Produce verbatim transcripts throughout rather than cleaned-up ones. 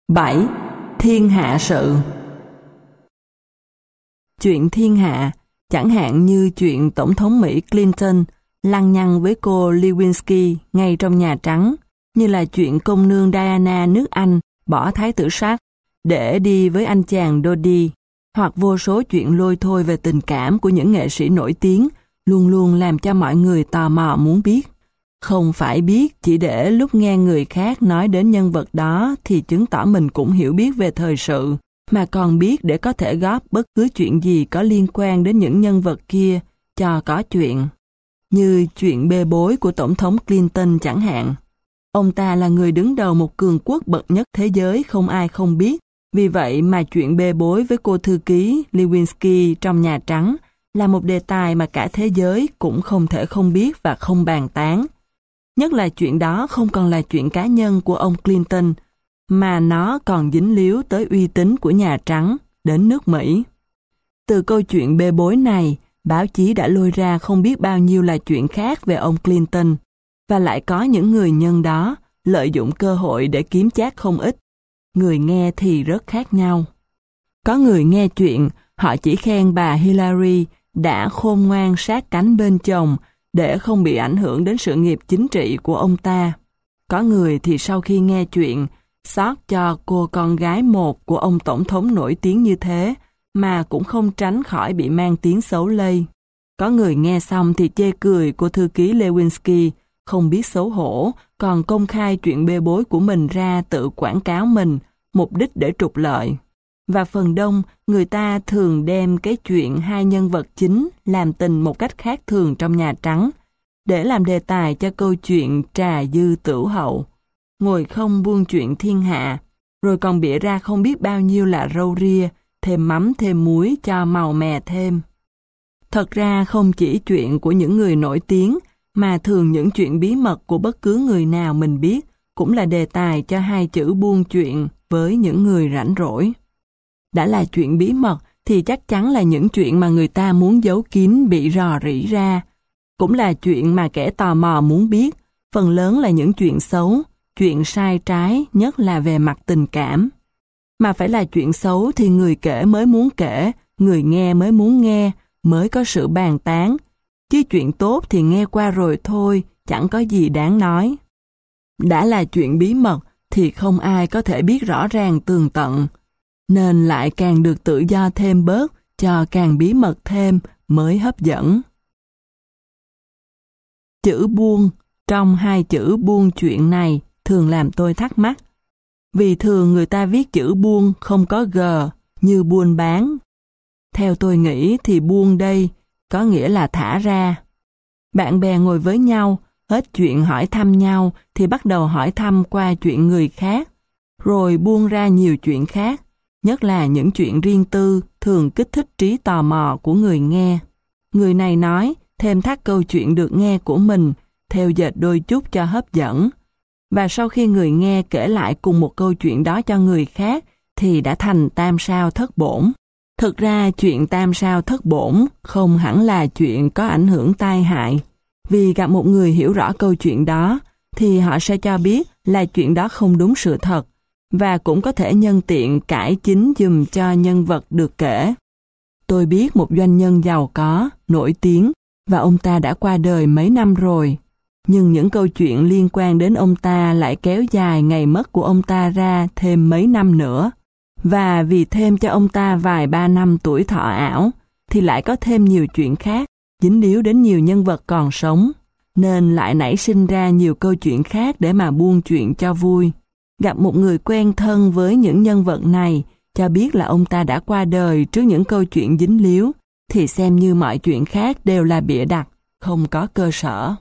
bảy. Thiên hạ sự. Chuyện thiên hạ, chẳng hạn như chuyện Tổng thống Mỹ Clinton lăng nhăng với cô Lewinsky ngay trong Nhà Trắng, như là chuyện công nương Diana nước Anh bỏ thái tử Charles để đi với anh chàng Dodi, hoặc vô số chuyện lôi thôi về tình cảm của những nghệ sĩ nổi tiếng, luôn luôn làm cho mọi người tò mò muốn biết. Không phải biết chỉ để lúc nghe người khác nói đến nhân vật đó thì chứng tỏ mình cũng hiểu biết về thời sự, mà còn biết để có thể góp bất cứ chuyện gì có liên quan đến những nhân vật kia cho có chuyện. Như chuyện bê bối của Tổng thống Clinton chẳng hạn. Ông ta là người đứng đầu một cường quốc bậc nhất thế giới không ai không biết. Vì vậy mà chuyện bê bối với cô thư ký Lewinsky trong Nhà Trắng là một đề tài mà cả thế giới cũng không thể không biết và không bàn tán. Nhất là chuyện đó không còn là chuyện cá nhân của ông Clinton, mà nó còn dính líu tới uy tín của Nhà Trắng đến nước Mỹ. Từ câu chuyện bê bối này, báo chí đã lôi ra không biết bao nhiêu là chuyện khác về ông Clinton, và lại có những người nhân đó lợi dụng cơ hội để kiếm chác không ít. Người nghe thì rất khác nhau. Có người nghe chuyện, họ chỉ khen bà Hillary đã khôn ngoan sát cánh bên chồng để không bị ảnh hưởng đến sự nghiệp chính trị của ông ta. Có người thì sau khi nghe chuyện, xót cho cô con gái một của ông tổng thống nổi tiếng như thế, mà cũng không tránh khỏi bị mang tiếng xấu lây. Có người nghe xong thì chê cười cô thư ký Lewinsky, không biết xấu hổ, còn công khai chuyện bê bối của mình ra tự quảng cáo mình, mục đích để trục lợi. Và phần đông, người ta thường đem cái chuyện hai nhân vật chính làm tình một cách khác thường trong Nhà Trắng, để làm đề tài cho câu chuyện trà dư tửu hậu, ngồi không buôn chuyện thiên hạ, rồi còn bịa ra không biết bao nhiêu là râu ria, thêm mắm thêm muối cho màu mè thêm. Thật ra không chỉ chuyện của những người nổi tiếng, mà thường những chuyện bí mật của bất cứ người nào mình biết cũng là đề tài cho hai chữ buôn chuyện với những người rảnh rỗi. Đã là chuyện bí mật thì chắc chắn là những chuyện mà người ta muốn giấu kín bị rò rỉ ra. Cũng là chuyện mà kẻ tò mò muốn biết, phần lớn là những chuyện xấu, chuyện sai trái, nhất là về mặt tình cảm. Mà phải là chuyện xấu thì người kể mới muốn kể, người nghe mới muốn nghe, mới có sự bàn tán. Chứ chuyện tốt thì nghe qua rồi thôi, chẳng có gì đáng nói. Đã là chuyện bí mật thì không ai có thể biết rõ ràng tường tận, nên lại càng được tự do thêm bớt, cho càng bí mật thêm mới hấp dẫn. Chữ buôn trong hai chữ buôn chuyện này thường làm tôi thắc mắc. Vì thường người ta viết chữ buôn không có g như buôn bán. Theo tôi nghĩ thì buôn đây có nghĩa là thả ra. Bạn bè ngồi với nhau, hết chuyện hỏi thăm nhau thì bắt đầu hỏi thăm qua chuyện người khác, rồi buông ra nhiều chuyện khác, nhất là những chuyện riêng tư thường kích thích trí tò mò của người nghe. Người này nói, thêm thắt câu chuyện được nghe của mình, theo dệt đôi chút cho hấp dẫn. Và sau khi người nghe kể lại cùng một câu chuyện đó cho người khác, thì đã thành tam sao thất bổn. Thực ra chuyện tam sao thất bổn không hẳn là chuyện có ảnh hưởng tai hại. Vì gặp một người hiểu rõ câu chuyện đó, thì họ sẽ cho biết là chuyện đó không đúng sự thật, và cũng có thể nhân tiện cải chính giùm cho nhân vật được kể. Tôi biết một doanh nhân giàu có, nổi tiếng, và ông ta đã qua đời mấy năm rồi. Nhưng những câu chuyện liên quan đến ông ta lại kéo dài ngày mất của ông ta ra thêm mấy năm nữa. Và vì thêm cho ông ta vài ba năm tuổi thọ ảo, thì lại có thêm nhiều chuyện khác, dính líu đến nhiều nhân vật còn sống, nên lại nảy sinh ra nhiều câu chuyện khác để mà buôn chuyện cho vui. Gặp một người quen thân với những nhân vật này, cho biết là ông ta đã qua đời trước những câu chuyện dính líu, thì xem như mọi chuyện khác đều là bịa đặt, không có cơ sở.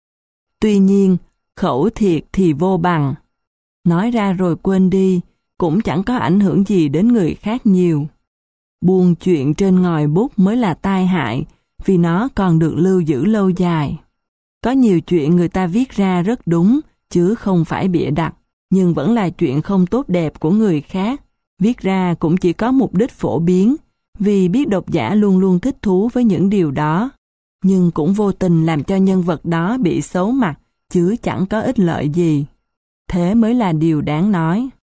Tuy nhiên, khẩu thiệt thì vô bằng. Nói ra rồi quên đi, cũng chẳng có ảnh hưởng gì đến người khác nhiều. Buôn chuyện trên ngòi bút mới là tai hại, vì nó còn được lưu giữ lâu dài. Có nhiều chuyện người ta viết ra rất đúng, chứ không phải bịa đặt, nhưng vẫn là chuyện không tốt đẹp của người khác. Viết ra cũng chỉ có mục đích phổ biến, vì biết độc giả luôn luôn thích thú với những điều đó, nhưng cũng vô tình làm cho nhân vật đó bị xấu mặt, chứ chẳng có ích lợi gì. Thế mới là điều đáng nói.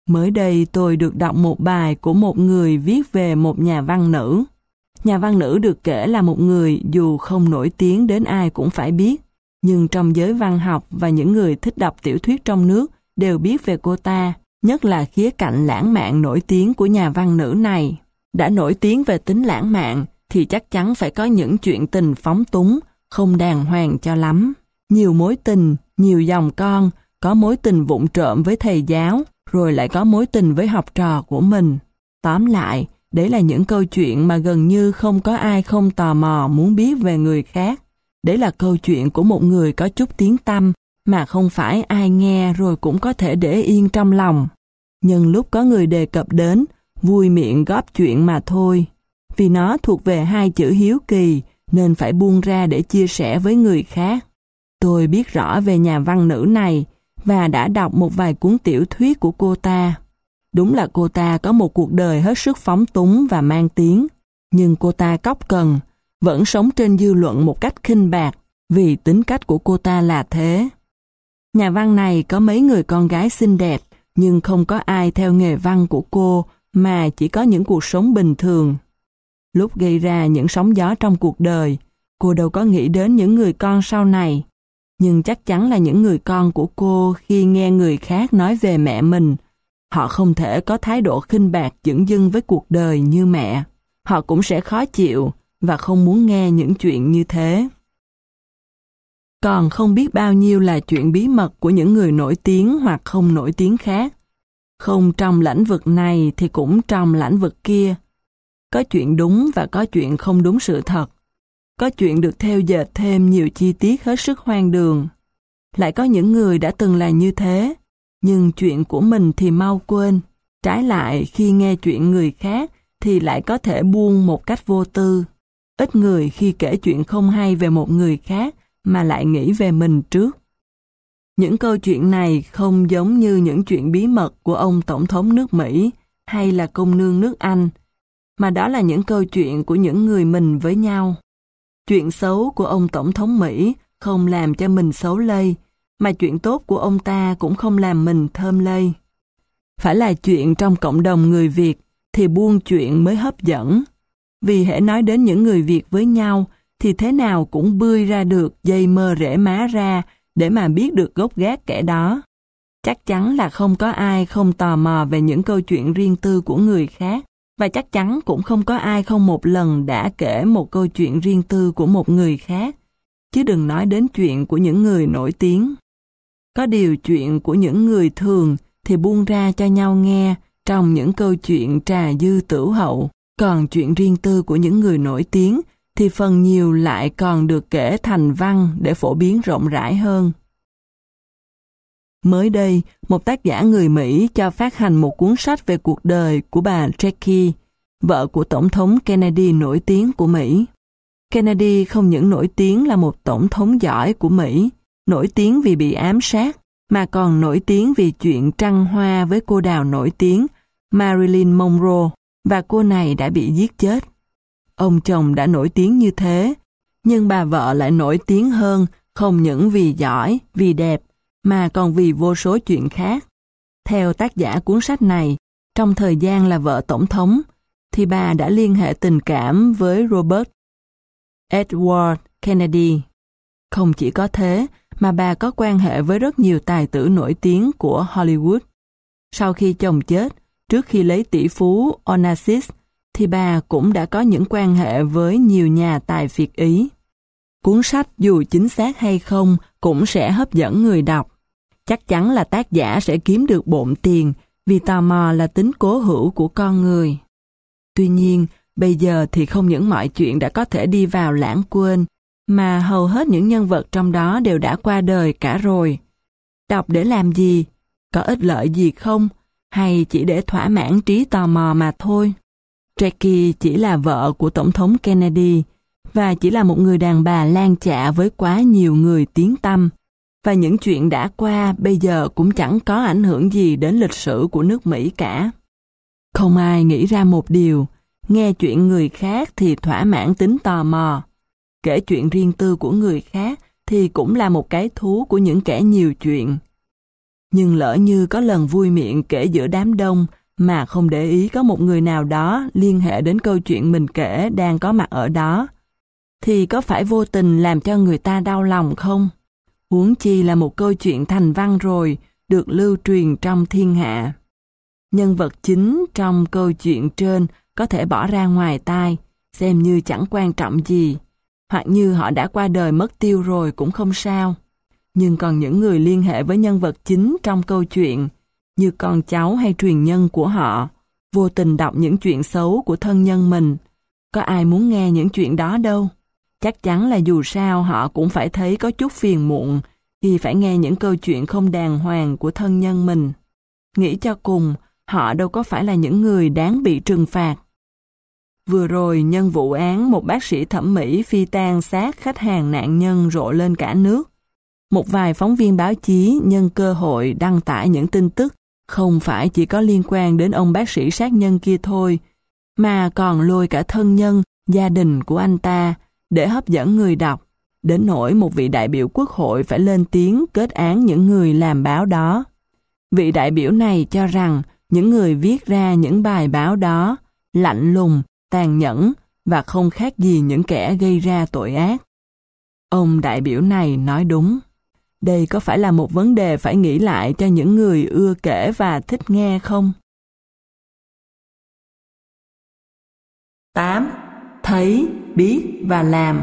Mới đây tôi được đọc một bài của một người viết về một nhà văn nữ. Nhà văn nữ được kể là một người dù không nổi tiếng đến ai cũng phải biết, nhưng trong giới văn học và những người thích đọc tiểu thuyết trong nước đều biết về cô ta, nhất là khía cạnh lãng mạn nổi tiếng của nhà văn nữ này. Đã nổi tiếng về tính lãng mạn thì chắc chắn phải có những chuyện tình phóng túng, không đàng hoàng cho lắm. Nhiều mối tình, nhiều dòng con, có mối tình vụng trộm với thầy giáo, rồi lại có mối tình với học trò của mình. Tóm lại, đấy là những câu chuyện mà gần như không có ai không tò mò muốn biết về người khác. Đấy là câu chuyện của một người có chút tiếng tăm, mà không phải ai nghe rồi cũng có thể để yên trong lòng. Nhưng lúc có người đề cập đến, vui miệng góp chuyện mà thôi. Vì nó thuộc về hai chữ hiếu kỳ, nên phải buông ra để chia sẻ với người khác. Tôi biết rõ về nhà văn nữ này, và đã đọc một vài cuốn tiểu thuyết của cô ta. Đúng là cô ta có một cuộc đời hết sức phóng túng và mang tiếng, nhưng cô ta cóc cần, vẫn sống trên dư luận một cách khinh bạc, vì tính cách của cô ta là thế. Nhà văn này có mấy người con gái xinh đẹp, nhưng không có ai theo nghề văn của cô, mà chỉ có những cuộc sống bình thường. Lúc gây ra những sóng gió trong cuộc đời, cô đâu có nghĩ đến những người con sau này. Nhưng chắc chắn là những người con của cô khi nghe người khác nói về mẹ mình, họ không thể có thái độ khinh bạc dửng dưng với cuộc đời như mẹ. Họ cũng sẽ khó chịu và không muốn nghe những chuyện như thế. Còn không biết bao nhiêu là chuyện bí mật của những người nổi tiếng hoặc không nổi tiếng khác. Không trong lĩnh vực này thì cũng trong lĩnh vực kia. Có chuyện đúng và có chuyện không đúng sự thật. Có chuyện được theo dệt thêm nhiều chi tiết hết sức hoang đường. Lại có những người đã từng là như thế, nhưng chuyện của mình thì mau quên. Trái lại, khi nghe chuyện người khác thì lại có thể buông một cách vô tư. Ít người khi kể chuyện không hay về một người khác mà lại nghĩ về mình trước. Những câu chuyện này không giống như những chuyện bí mật của ông Tổng thống nước Mỹ hay là công nương nước Anh, mà đó là những câu chuyện của những người mình với nhau. Chuyện xấu của ông Tổng thống Mỹ không làm cho mình xấu lây, mà chuyện tốt của ông ta cũng không làm mình thơm lây. Phải là chuyện trong cộng đồng người Việt thì buôn chuyện mới hấp dẫn. Vì hễ nói đến những người Việt với nhau thì thế nào cũng bươi ra được dây mơ rễ má ra để mà biết được gốc gác kẻ đó. Chắc chắn là không có ai không tò mò về những câu chuyện riêng tư của người khác, và chắc chắn cũng không có ai không một lần đã kể một câu chuyện riêng tư của một người khác, chứ đừng nói đến chuyện của những người nổi tiếng. Có điều chuyện của những người thường thì buông ra cho nhau nghe trong những câu chuyện trà dư tửu hậu, còn chuyện riêng tư của những người nổi tiếng thì phần nhiều lại còn được kể thành văn để phổ biến rộng rãi hơn. Mới đây, một tác giả người Mỹ cho phát hành một cuốn sách về cuộc đời của bà Jackie, vợ của Tổng thống Kennedy nổi tiếng của Mỹ. Kennedy không những nổi tiếng là một tổng thống giỏi của Mỹ, nổi tiếng vì bị ám sát, mà còn nổi tiếng vì chuyện trăng hoa với cô đào nổi tiếng Marilyn Monroe, và cô này đã bị giết chết. Ông chồng đã nổi tiếng như thế, nhưng bà vợ lại nổi tiếng hơn không những vì giỏi, vì đẹp, mà còn vì vô số chuyện khác. Theo tác giả cuốn sách này, trong thời gian là vợ tổng thống, thì bà đã liên hệ tình cảm với Robert Edward Kennedy. Không chỉ có thế, mà bà có quan hệ với rất nhiều tài tử nổi tiếng của Hollywood. Sau khi chồng chết, trước khi lấy tỷ phú Onassis, thì bà cũng đã có những quan hệ với nhiều nhà tài phiệt Ý. Cuốn sách dù chính xác hay không cũng sẽ hấp dẫn người đọc. Chắc chắn là tác giả sẽ kiếm được bộn tiền, vì tò mò là tính cố hữu của con người. Tuy nhiên, bây giờ thì không những mọi chuyện đã có thể đi vào lãng quên, mà hầu hết những nhân vật trong đó đều đã qua đời cả rồi. Đọc để làm gì? Có ích lợi gì không? Hay chỉ để thỏa mãn trí tò mò mà thôi? Jackie chỉ là vợ của Tổng thống Kennedy, và chỉ là một người đàn bà lan chạ với quá nhiều người tiếng tăm. Và những chuyện đã qua bây giờ cũng chẳng có ảnh hưởng gì đến lịch sử của nước Mỹ cả. Không ai nghĩ ra một điều, nghe chuyện người khác thì thỏa mãn tính tò mò. Kể chuyện riêng tư của người khác thì cũng là một cái thú của những kẻ nhiều chuyện. Nhưng lỡ như có lần vui miệng kể giữa đám đông mà không để ý có một người nào đó liên hệ đến câu chuyện mình kể đang có mặt ở đó, thì có phải vô tình làm cho người ta đau lòng không? Huống chi là một câu chuyện thành văn rồi, được lưu truyền trong thiên hạ. Nhân vật chính trong câu chuyện trên có thể bỏ ra ngoài tai, xem như chẳng quan trọng gì, hoặc như họ đã qua đời mất tiêu rồi cũng không sao. Nhưng còn những người liên hệ với nhân vật chính trong câu chuyện, như con cháu hay truyền nhân của họ, vô tình đọc những chuyện xấu của thân nhân mình, có ai muốn nghe những chuyện đó đâu. Chắc chắn là dù sao họ cũng phải thấy có chút phiền muộn khi phải nghe những câu chuyện không đàng hoàng của thân nhân mình. Nghĩ cho cùng, họ đâu có phải là những người đáng bị trừng phạt. Vừa rồi, nhân vụ án một bác sĩ thẩm mỹ phi tang xác khách hàng nạn nhân rộ lên cả nước. Một vài phóng viên báo chí nhân cơ hội đăng tải những tin tức không phải chỉ có liên quan đến ông bác sĩ sát nhân kia thôi, mà còn lôi cả thân nhân, gia đình của anh ta để hấp dẫn người đọc, đến nỗi một vị đại biểu quốc hội phải lên tiếng kết án những người làm báo đó. Vị đại biểu này cho rằng những người viết ra những bài báo đó lạnh lùng, tàn nhẫn và không khác gì những kẻ gây ra tội ác. Ông đại biểu này nói đúng. Đây có phải là một vấn đề phải nghĩ lại cho những người ưa kể và thích nghe không? tám. Thấy, biết và làm.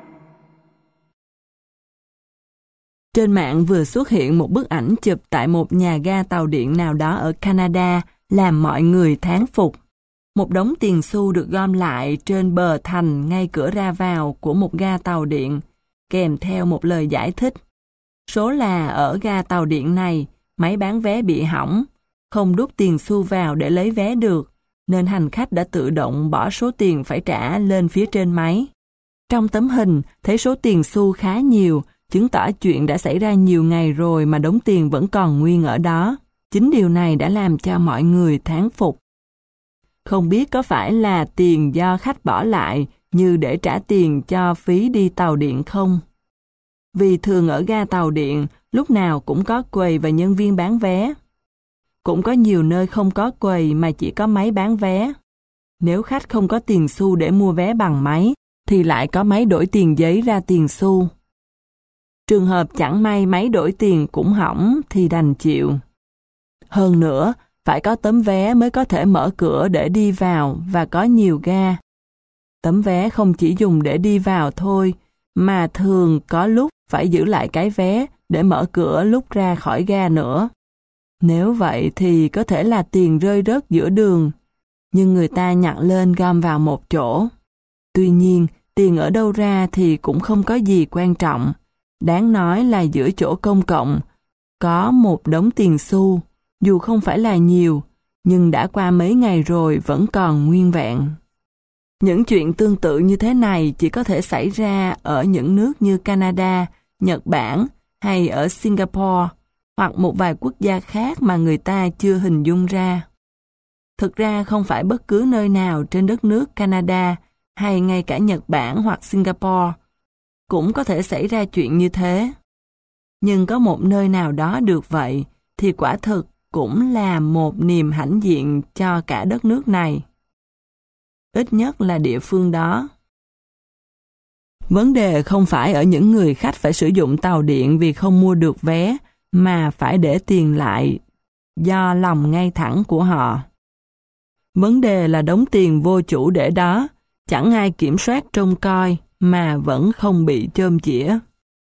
Trên mạng vừa xuất hiện một bức ảnh chụp tại một nhà ga tàu điện nào đó ở Canada làm mọi người thán phục. Một đống tiền xu được gom lại trên bờ thành ngay cửa ra vào của một ga tàu điện, kèm theo một lời giải thích. Số là ở ga tàu điện này, máy bán vé bị hỏng, không đút tiền xu vào để lấy vé được, nên hành khách đã tự động bỏ số tiền phải trả lên phía trên máy. Trong tấm hình, thấy số tiền xu khá nhiều, chứng tỏ chuyện đã xảy ra nhiều ngày rồi mà đống tiền vẫn còn nguyên ở đó. Chính điều này đã làm cho mọi người thán phục. Không biết có phải là tiền do khách bỏ lại như để trả tiền cho phí đi tàu điện không? Vì thường ở ga tàu điện, lúc nào cũng có quầy và nhân viên bán vé. Cũng có nhiều nơi không có quầy mà chỉ có máy bán vé. Nếu khách không có tiền xu để mua vé bằng máy, thì lại có máy đổi tiền giấy ra tiền xu. Trường hợp chẳng may máy đổi tiền cũng hỏng thì đành chịu. Hơn nữa, phải có tấm vé mới có thể mở cửa để đi vào và có nhiều ga. Tấm vé không chỉ dùng để đi vào thôi, mà thường có lúc phải giữ lại cái vé để mở cửa lúc ra khỏi ga nữa. Nếu vậy thì có thể là tiền rơi rớt giữa đường, nhưng người ta nhặt lên gom vào một chỗ. Tuy nhiên, tiền ở đâu ra thì cũng không có gì quan trọng. Đáng nói là giữa chỗ công cộng, có một đống tiền xu, dù không phải là nhiều, nhưng đã qua mấy ngày rồi vẫn còn nguyên vẹn. Những chuyện tương tự như thế này chỉ có thể xảy ra ở những nước như Canada, Nhật Bản hay ở Singapore, hoặc một vài quốc gia khác mà người ta chưa hình dung ra. Thực ra không phải bất cứ nơi nào trên đất nước Canada hay ngay cả Nhật Bản hoặc Singapore cũng có thể xảy ra chuyện như thế. Nhưng có một nơi nào đó được vậy thì quả thực cũng là một niềm hãnh diện cho cả đất nước này. Ít nhất là địa phương đó. Vấn đề không phải ở những người khách phải sử dụng tàu điện vì không mua được vé, mà phải để tiền lại do lòng ngay thẳng của họ. Vấn đề là đống tiền vô chủ để đó, chẳng ai kiểm soát trông coi mà vẫn không bị chôm chĩa.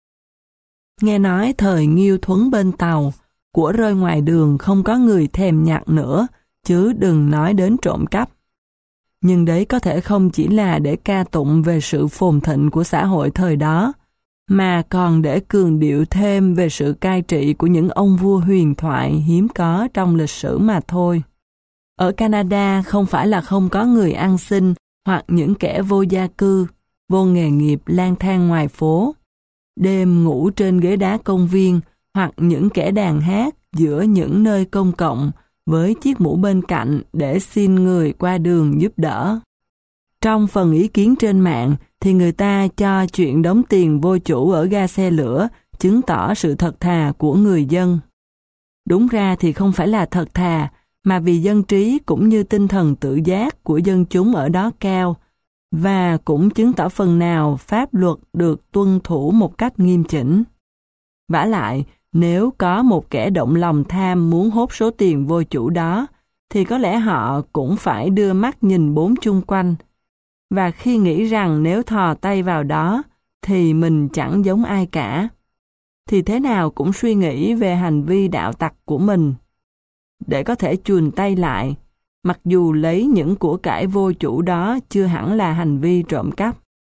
Nghe nói thời Nghiêu Thuấn bên tàu, của rơi ngoài đường không có người thèm nhặt nữa, chứ đừng nói đến trộm cắp. Nhưng đấy có thể không chỉ là để ca tụng về sự phồn thịnh của xã hội thời đó, mà còn để cường điệu thêm về sự cai trị của những ông vua huyền thoại hiếm có trong lịch sử mà thôi. Ở Canada không phải là không có người ăn xin hoặc những kẻ vô gia cư, vô nghề nghiệp lang thang ngoài phố, đêm ngủ trên ghế đá công viên hoặc những kẻ đàn hát giữa những nơi công cộng với chiếc mũ bên cạnh để xin người qua đường giúp đỡ. Trong phần ý kiến trên mạng thì người ta cho chuyện đóng tiền vô chủ ở ga xe lửa chứng tỏ sự thật thà của người dân. Đúng ra thì không phải là thật thà, mà vì dân trí cũng như tinh thần tự giác của dân chúng ở đó cao, và cũng chứng tỏ phần nào pháp luật được tuân thủ một cách nghiêm chỉnh. Vả lại, nếu có một kẻ động lòng tham muốn hốt số tiền vô chủ đó, thì có lẽ họ cũng phải đưa mắt nhìn bốn chung quanh. Và khi nghĩ rằng nếu thò tay vào đó, thì mình chẳng giống ai cả, thì thế nào cũng suy nghĩ về hành vi đạo tặc của mình, để có thể chùn tay lại, mặc dù lấy những của cải vô chủ đó chưa hẳn là hành vi trộm cắp.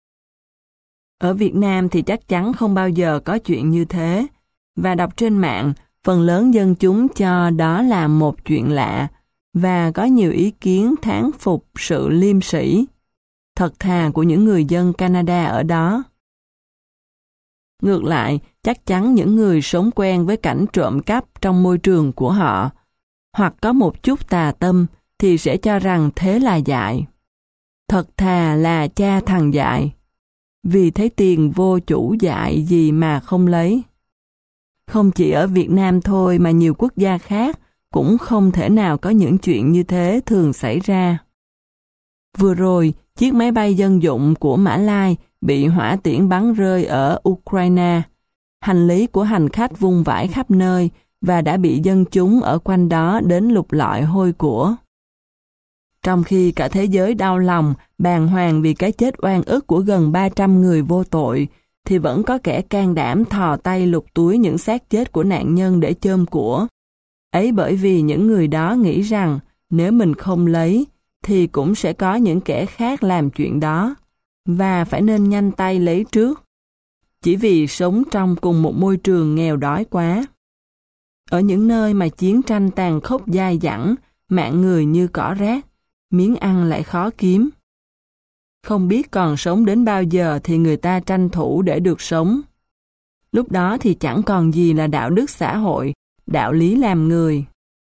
Ở Việt Nam thì chắc chắn không bao giờ có chuyện như thế, và đọc trên mạng, phần lớn dân chúng cho đó là một chuyện lạ, và có nhiều ý kiến thán phục sự liêm sĩ, thật thà của những người dân Canada ở đó. Ngược lại, chắc chắn những người sống quen với cảnh trộm cắp trong môi trường của họ, hoặc có một chút tà tâm, thì sẽ cho rằng thế là dại. Thật thà là cha thằng dại, vì thấy tiền vô chủ dại gì mà không lấy. Không chỉ ở Việt Nam thôi mà nhiều quốc gia khác cũng không thể nào có những chuyện như thế thường xảy ra. Vừa rồi, chiếc máy bay dân dụng của Mã Lai bị hỏa tiễn bắn rơi ở Ukraine. Hành lý của hành khách vung vãi khắp nơi và đã bị dân chúng ở quanh đó đến lục lọi hôi của. Trong khi cả thế giới đau lòng, bàng hoàng vì cái chết oan ức của gần ba trăm người vô tội, thì vẫn có kẻ can đảm thò tay lục túi những xác chết của nạn nhân để chôm của. Ấy bởi vì những người đó nghĩ rằng nếu mình không lấy, thì cũng sẽ có những kẻ khác làm chuyện đó, và phải nên nhanh tay lấy trước, chỉ vì sống trong cùng một môi trường nghèo đói quá. Ở những nơi mà chiến tranh tàn khốc dai dẳng, mạng người như cỏ rác, miếng ăn lại khó kiếm. Không biết còn sống đến bao giờ thì người ta tranh thủ để được sống. Lúc đó thì chẳng còn gì là đạo đức xã hội, đạo lý làm người.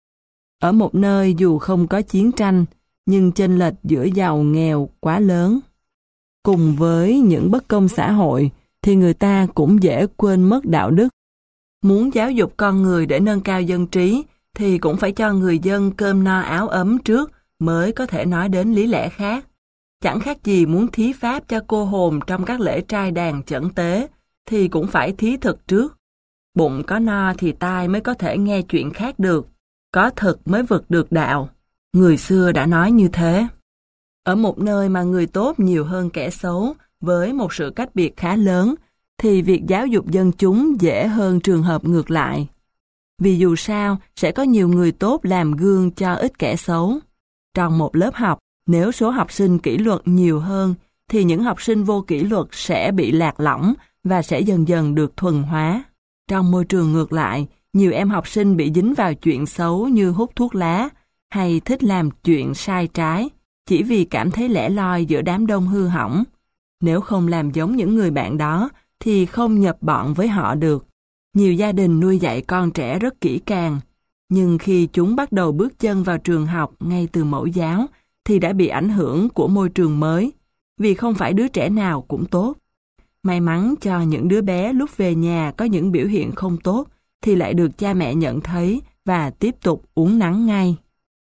Ở một nơi dù không có chiến tranh, nhưng chênh lệch giữa giàu nghèo quá lớn. Cùng với những bất công xã hội, thì người ta cũng dễ quên mất đạo đức. Muốn giáo dục con người để nâng cao dân trí, thì cũng phải cho người dân cơm no áo ấm trước mới có thể nói đến lý lẽ khác. Chẳng khác gì muốn thí pháp cho cô hồn trong các lễ trai đàn chẩn tế, thì cũng phải thí thực trước. Bụng có no thì tai mới có thể nghe chuyện khác được, có thực mới vực được đạo. Người xưa đã nói như thế. Ở một nơi mà người tốt nhiều hơn kẻ xấu, với một sự cách biệt khá lớn, thì việc giáo dục dân chúng dễ hơn trường hợp ngược lại. Vì dù sao, sẽ có nhiều người tốt làm gương cho ít kẻ xấu. Trong một lớp học, nếu số học sinh kỷ luật nhiều hơn, thì những học sinh vô kỷ luật sẽ bị lạc lõng và sẽ dần dần được thuần hóa. Trong môi trường ngược lại, nhiều em học sinh bị dính vào chuyện xấu như hút thuốc lá, hay thích làm chuyện sai trái, chỉ vì cảm thấy lẻ loi giữa đám đông hư hỏng. Nếu không làm giống những người bạn đó, thì không nhập bọn với họ được. Nhiều gia đình nuôi dạy con trẻ rất kỹ càng, nhưng khi chúng bắt đầu bước chân vào trường học ngay từ mẫu giáo, thì đã bị ảnh hưởng của môi trường mới, vì không phải đứa trẻ nào cũng tốt. May mắn cho những đứa bé lúc về nhà có những biểu hiện không tốt, thì lại được cha mẹ nhận thấy và tiếp tục uốn nắn ngay.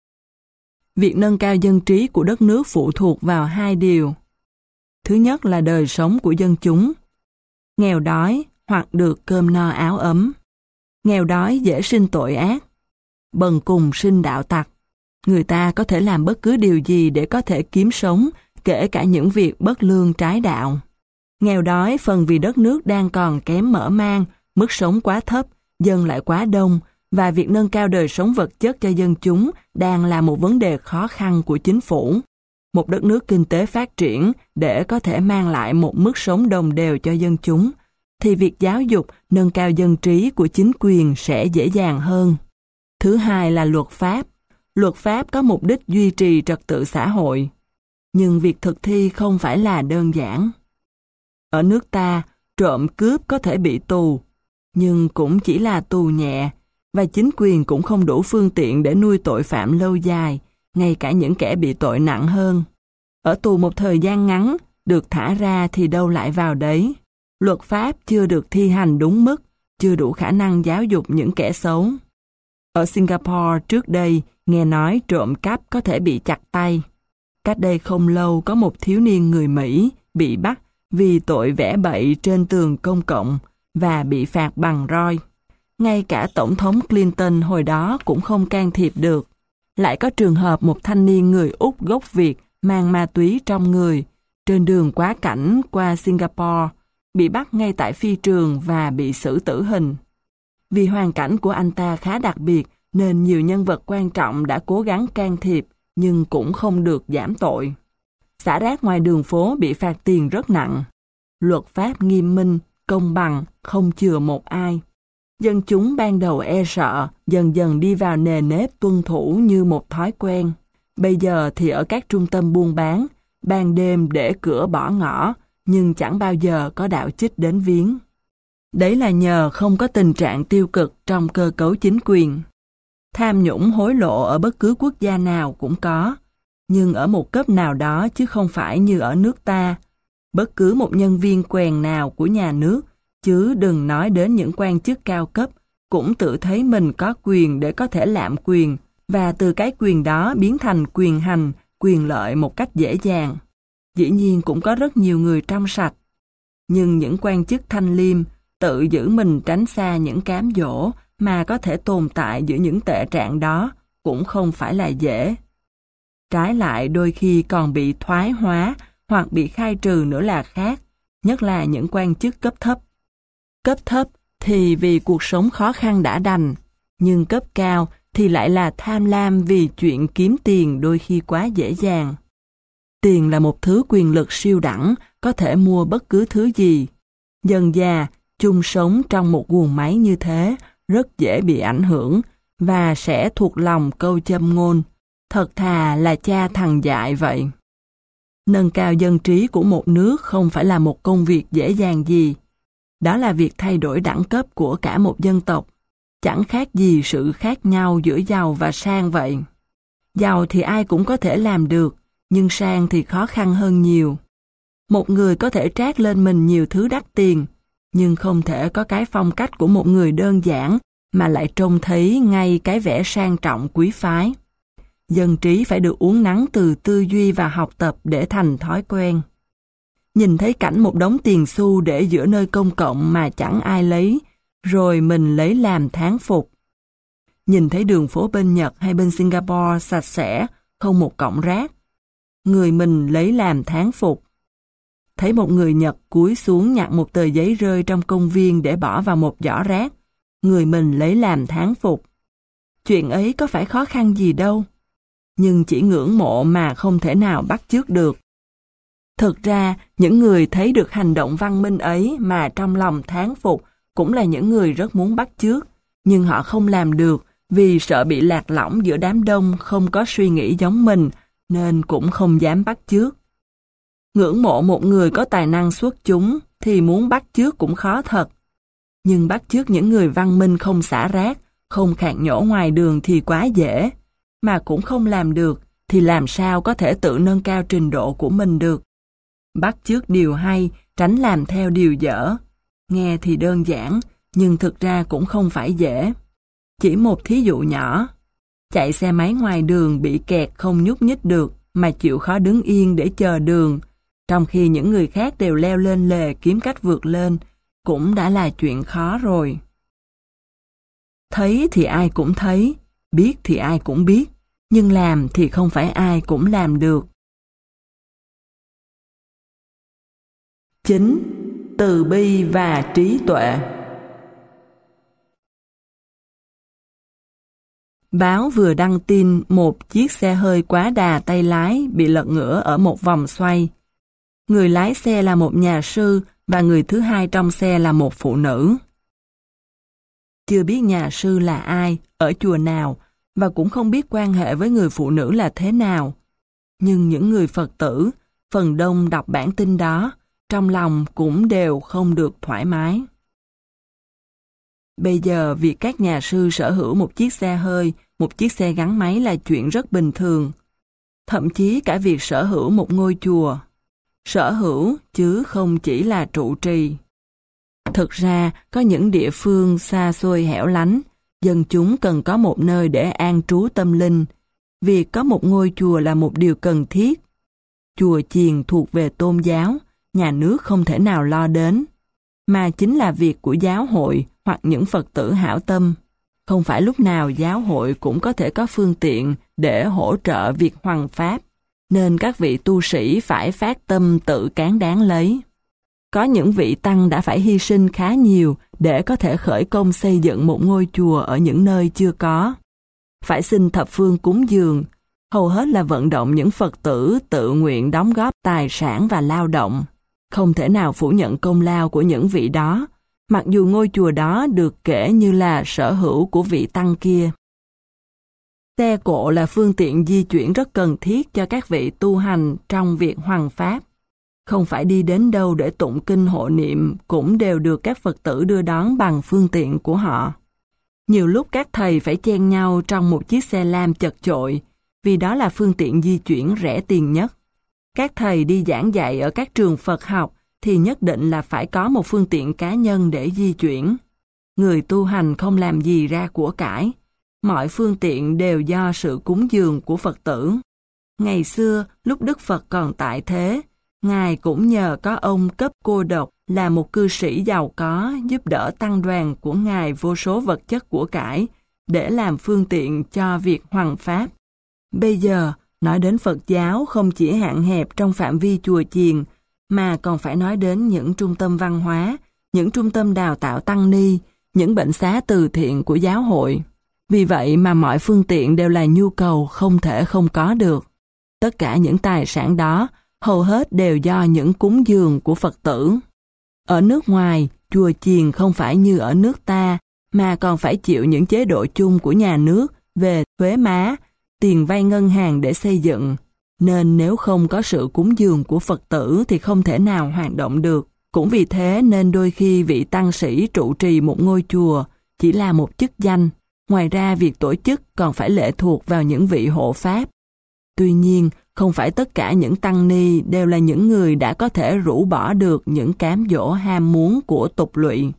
Việc nâng cao dân trí của đất nước phụ thuộc vào hai điều. Thứ nhất là đời sống của dân chúng. Nghèo đói hoặc được cơm no áo ấm. Nghèo đói dễ sinh tội ác. Bần cùng sinh đạo tặc. Người ta có thể làm bất cứ điều gì để có thể kiếm sống, kể cả những việc bất lương trái đạo. Nghèo đói phần vì đất nước đang còn kém mở mang, mức sống quá thấp, dân lại quá đông, và việc nâng cao đời sống vật chất cho dân chúng đang là một vấn đề khó khăn của chính phủ. Một đất nước kinh tế phát triển để có thể mang lại một mức sống đồng đều cho dân chúng, thì việc giáo dục, nâng cao dân trí của chính quyền sẽ dễ dàng hơn. Thứ hai là luật pháp. Luật pháp có mục đích duy trì trật tự xã hội, nhưng việc thực thi không phải là đơn giản. Ở nước ta, trộm cướp có thể bị tù, nhưng cũng chỉ là tù nhẹ, và chính quyền cũng không đủ phương tiện để nuôi tội phạm lâu dài, ngay cả những kẻ bị tội nặng hơn. Ở tù một thời gian ngắn, được thả ra thì đâu lại vào đấy. Luật pháp chưa được thi hành đúng mức, chưa đủ khả năng giáo dục những kẻ xấu. Ở Singapore trước đây, nghe nói trộm cắp có thể bị chặt tay. Cách đây không lâu có một thiếu niên người Mỹ bị bắt vì tội vẽ bậy trên tường công cộng và bị phạt bằng roi. Ngay cả Tổng thống Clinton hồi đó cũng không can thiệp được. Lại có trường hợp một thanh niên người Úc gốc Việt mang ma túy trong người, trên đường quá cảnh qua Singapore, bị bắt ngay tại phi trường và bị xử tử hình. Vì hoàn cảnh của anh ta khá đặc biệt nên nhiều nhân vật quan trọng đã cố gắng can thiệp nhưng cũng không được giảm tội. Xả rác ngoài đường phố bị phạt tiền rất nặng. Luật pháp nghiêm minh, công bằng, không chừa một ai. Dân chúng ban đầu e sợ, dần dần đi vào nề nếp tuân thủ như một thói quen. Bây giờ thì ở các trung tâm buôn bán, ban đêm để cửa bỏ ngỏ, nhưng chẳng bao giờ có đạo chích đến viếng. Đấy là nhờ không có tình trạng tiêu cực trong cơ cấu chính quyền. Tham nhũng hối lộ ở bất cứ quốc gia nào cũng có, nhưng ở một cấp nào đó chứ không phải như ở nước ta. Bất cứ một nhân viên quèn nào của nhà nước, chứ đừng nói đến những quan chức cao cấp, cũng tự thấy mình có quyền để có thể lạm quyền, và từ cái quyền đó biến thành quyền hành, quyền lợi một cách dễ dàng. Dĩ nhiên cũng có rất nhiều người trong sạch. Nhưng những quan chức thanh liêm tự giữ mình tránh xa những cám dỗ mà có thể tồn tại giữa những tệ trạng đó cũng không phải là dễ. Trái lại đôi khi còn bị thoái hóa hoặc bị khai trừ nữa là khác, nhất là những quan chức cấp thấp. Cấp thấp thì vì cuộc sống khó khăn đã đành, nhưng cấp cao thì lại là tham lam vì chuyện kiếm tiền đôi khi quá dễ dàng. Tiền là một thứ quyền lực siêu đẳng, có thể mua bất cứ thứ gì. Dần dà, chung sống trong một guồng máy như thế rất dễ bị ảnh hưởng và sẽ thuộc lòng câu châm ngôn, thật thà là cha thằng dại vậy. Nâng cao dân trí của một nước không phải là một công việc dễ dàng gì. Đó là việc thay đổi đẳng cấp của cả một dân tộc. Chẳng khác gì sự khác nhau giữa giàu và sang vậy. Giàu thì ai cũng có thể làm được, nhưng sang thì khó khăn hơn nhiều. Một người có thể trát lên mình nhiều thứ đắt tiền, nhưng không thể có cái phong cách của một người đơn giản mà lại trông thấy ngay cái vẻ sang trọng quý phái. Dân trí phải được uốn nắn từ tư duy và học tập để thành thói quen. Nhìn thấy cảnh một đống tiền xu để giữa nơi công cộng mà chẳng ai lấy, rồi mình lấy làm thán phục. Nhìn thấy đường phố bên Nhật hay bên Singapore sạch sẽ, không một cọng rác, người mình lấy làm thán phục. Thấy một người Nhật cúi xuống nhặt một tờ giấy rơi trong công viên để bỏ vào một giỏ rác, người mình lấy làm thán phục. Chuyện ấy có phải khó khăn gì đâu, nhưng chỉ ngưỡng mộ mà không thể nào bắt chước được. Thực ra, những người thấy được hành động văn minh ấy mà trong lòng thán phục cũng là những người rất muốn bắt chước, nhưng họ không làm được vì sợ bị lạc lõng giữa đám đông không có suy nghĩ giống mình, nên cũng không dám bắt chước. Ngưỡng mộ một người có tài năng xuất chúng thì muốn bắt chước cũng khó thật. Nhưng bắt chước những người văn minh không xả rác, không khạc nhổ ngoài đường thì quá dễ. Mà cũng không làm được thì làm sao có thể tự nâng cao trình độ của mình được. Bắt chước điều hay, tránh làm theo điều dở. Nghe thì đơn giản, nhưng thực ra cũng không phải dễ. Chỉ một thí dụ nhỏ. Chạy xe máy ngoài đường bị kẹt không nhúc nhích được mà chịu khó đứng yên để chờ đường, trong khi những người khác đều leo lên lề kiếm cách vượt lên, cũng đã là chuyện khó rồi. Thấy thì ai cũng thấy, biết thì ai cũng biết, nhưng làm thì không phải ai cũng làm được. Chín. Từ bi và trí tuệ. Báo vừa đăng tin một chiếc xe hơi quá đà tay lái bị lật ngửa ở một vòng xoay. Người lái xe là một nhà sư và người thứ hai trong xe là một phụ nữ. Chưa biết nhà sư là ai, ở chùa nào, và cũng không biết quan hệ với người phụ nữ là thế nào. Nhưng những người Phật tử, phần đông đọc bản tin đó, trong lòng cũng đều không được thoải mái. Bây giờ việc các nhà sư sở hữu một chiếc xe hơi, một chiếc xe gắn máy là chuyện rất bình thường. Thậm chí cả việc sở hữu một ngôi chùa. Sở hữu chứ không chỉ là trụ trì. Thực ra có những địa phương xa xôi hẻo lánh, Dân chúng cần có một nơi để an trú tâm linh. Việc có một ngôi chùa là một điều cần thiết. Chùa chiền thuộc về tôn giáo, nhà nước không thể nào lo đến, mà chính là việc của giáo hội hoặc những Phật tử hảo tâm. Không phải lúc nào giáo hội cũng có thể có phương tiện để hỗ trợ việc hoằng pháp, nên các vị tu sĩ phải phát tâm tự cán đáng lấy. Có những vị tăng đã phải hy sinh khá nhiều để có thể khởi công xây dựng một ngôi chùa ở những nơi chưa có. Phải xin thập phương cúng dường, hầu hết là vận động những Phật tử tự nguyện đóng góp tài sản và lao động. Không thể nào phủ nhận công lao của những vị đó, mặc dù ngôi chùa đó được kể như là sở hữu của vị tăng kia. Xe cộ là phương tiện di chuyển rất cần thiết cho các vị tu hành trong việc hoằng pháp. Không phải đi đến đâu để tụng kinh hộ niệm cũng đều được các Phật tử đưa đón bằng phương tiện của họ. Nhiều lúc các thầy phải chen nhau trong một chiếc xe lam chật chội, vì đó là phương tiện di chuyển rẻ tiền nhất. Các thầy đi giảng dạy ở các trường Phật học thì nhất định là phải có một phương tiện cá nhân để di chuyển. Người tu hành không làm gì ra của cải. Mọi phương tiện đều do sự cúng dường của Phật tử. Ngày xưa, lúc Đức Phật còn tại thế, Ngài cũng nhờ có ông Cấp Cô Độc là một cư sĩ giàu có giúp đỡ tăng đoàn của Ngài vô số vật chất của cải để làm phương tiện cho việc hoằng pháp. Bây giờ, nói đến Phật giáo không chỉ hạn hẹp trong phạm vi chùa chiền, mà còn phải nói đến những trung tâm văn hóa, những trung tâm đào tạo tăng ni, những bệnh xá từ thiện của giáo hội. Vì vậy mà mọi phương tiện đều là nhu cầu không thể không có được. Tất cả những tài sản đó, hầu hết đều do những cúng dường của Phật tử. Ở nước ngoài, chùa chiền không phải như ở nước ta, mà còn phải chịu những chế độ chung của nhà nước về thuế má, tiền vay ngân hàng để xây dựng. Nên nếu không có sự cúng dường của Phật tử thì không thể nào hoạt động được. Cũng vì thế nên đôi khi vị tăng sĩ trụ trì một ngôi chùa chỉ là một chức danh. Ngoài ra việc tổ chức còn phải lệ thuộc vào những vị hộ pháp. Tuy nhiên, không phải tất cả những tăng ni đều là những người đã có thể rũ bỏ được những cám dỗ ham muốn của tục lụy.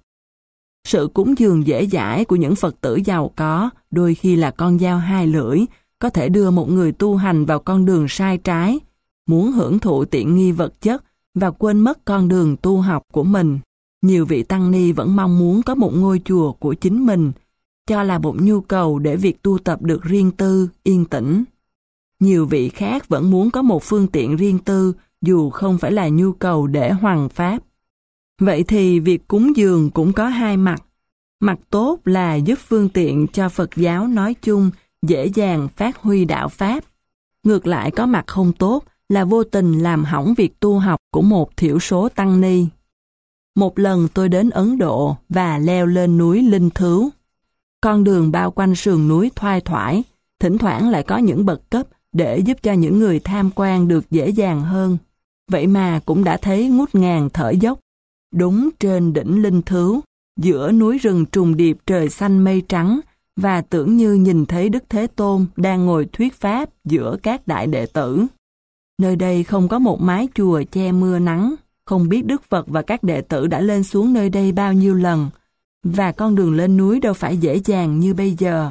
Sự cúng dường dễ dãi của những Phật tử giàu có đôi khi là con dao hai lưỡi, có thể đưa một người tu hành vào con đường sai trái, muốn hưởng thụ tiện nghi vật chất và quên mất con đường tu học của mình. Nhiều vị tăng ni vẫn mong muốn có một ngôi chùa của chính mình, cho là một nhu cầu để việc tu tập được riêng tư, yên tĩnh. Nhiều vị khác vẫn muốn có một phương tiện riêng tư, dù không phải là nhu cầu để hoằng pháp. Vậy thì việc cúng dường cũng có hai mặt. Mặt tốt là giúp phương tiện cho Phật giáo nói chung dễ dàng phát huy đạo pháp. Ngược lại có mặt không tốt là vô tình làm hỏng việc tu học của một thiểu số tăng ni. Một lần tôi đến Ấn Độ và leo lên núi Linh Thứu. Con đường bao quanh sườn núi thoai thoải, thỉnh thoảng lại có những bậc cấp để giúp cho những người tham quan được dễ dàng hơn. Vậy mà cũng đã thấy ngút ngàn thở dốc. Đúng trên đỉnh Linh Thứu, giữa núi rừng trùng điệp trời xanh mây trắng, và tưởng như nhìn thấy Đức Thế Tôn đang ngồi thuyết pháp giữa các đại đệ tử. Nơi đây không có một mái chùa che mưa nắng, không biết Đức Phật và các đệ tử đã lên xuống nơi đây bao nhiêu lần, và con đường lên núi đâu phải dễ dàng như bây giờ.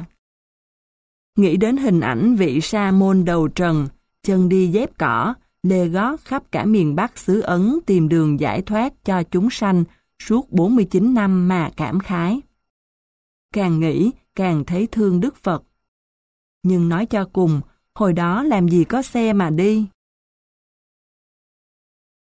Nghĩ đến hình ảnh vị sa môn đầu trần, chân đi dép cỏ, lê gót khắp cả miền Bắc xứ Ấn tìm đường giải thoát cho chúng sanh suốt bốn mươi chín năm mà cảm khái. Càng nghĩ, càng thấy thương Đức Phật. Nhưng nói cho cùng, hồi đó làm gì có xe mà đi.